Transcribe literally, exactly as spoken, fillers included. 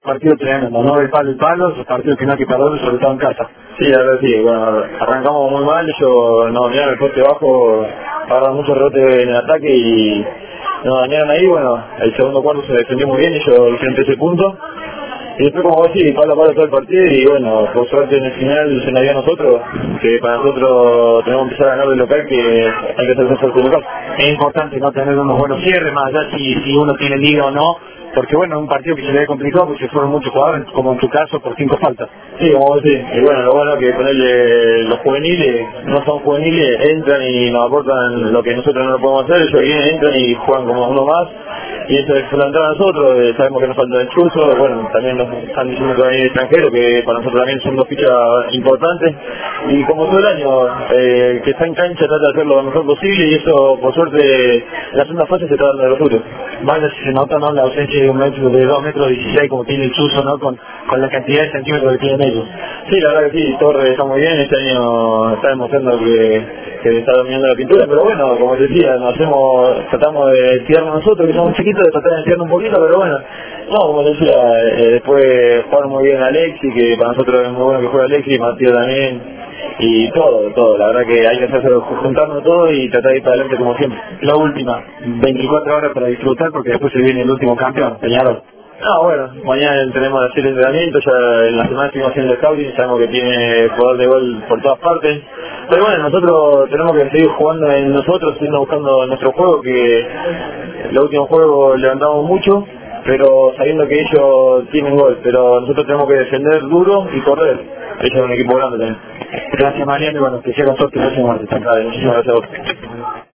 partidos tremendo, no el palo el palo, los partidos que no hay que perder, sobre todo en casa. Sí, la verdad sí, bueno, arrancamos muy mal, ellos nos dañaron el poste bajo, agarraron mucho rebote en el ataque y nos dañaron ahí, bueno, el segundo cuarto se defendió muy bien, ellos hicieron trece puntos. Y después, como vos decís, palo a palo todo el partido y bueno, por suerte en el final se nos dio a nosotros, que para nosotros tenemos que empezar a ganar de local, que hay que hacer defensa de local. Es importante no tener unos buenos cierres, más allá si, si uno tiene liga o no, porque bueno, es un partido que se le ve complicado porque fueron muchos jugadores, como en tu caso, por cinco faltas. Sí, como vos decís, y bueno, lo bueno es que ponerle los juveniles, no son juveniles, entran y nos aportan lo que nosotros no lo podemos hacer, ellos vienen, entran y juegan como uno más. Y eso es plantar a nosotros, eh, sabemos que nos falta el chuzo, bueno, también nos están diciendo que va a venir extranjero, que para nosotros también son dos fichas importantes, y como todo el año, eh, que está en cancha trata de hacer lo mejor posible, y eso, por suerte, la segunda fase se está dando de los frutos. Vaya, si se nota, ¿no?, la ausencia de un metro, de dos metros dieciséis, como tiene el chuzo, ¿no?, con, con la cantidad de centímetros que tienen ellos. Sí, la verdad que sí, Torres está muy bien, este año está demostrando que, que está dominando la pintura, pero bueno, como te decía, nos hacemos, tratamos de tirarnos nosotros, que somos chiquitos, de tratar de tirarnos un poquito, pero bueno, no, como te decía, eh, después jugaron muy bien Alexi, que para nosotros es muy bueno que juegue Alexi, Matías también, y todo, todo, la verdad que hay que hacer, juntarnos todo y tratar de ir para adelante como siempre. La última, veinticuatro horas para disfrutar, porque después se viene el último campeón, Peñarol. Ah, bueno, mañana tenemos que hacer el entrenamiento, ya en la semana estuvimos haciendo el scouting, sabemos que tiene jugador de gol por todas partes, pero bueno, nosotros tenemos que seguir jugando en nosotros, siguiendo buscando nuestro juego, que el último juego levantamos mucho, pero sabiendo que ellos tienen gol, pero nosotros tenemos que defender duro y correr, ellos son un equipo grande también. Gracias, Mariano, y bueno, que sea con suerte el próximo martes. Vale, muchísimas gracias a vos.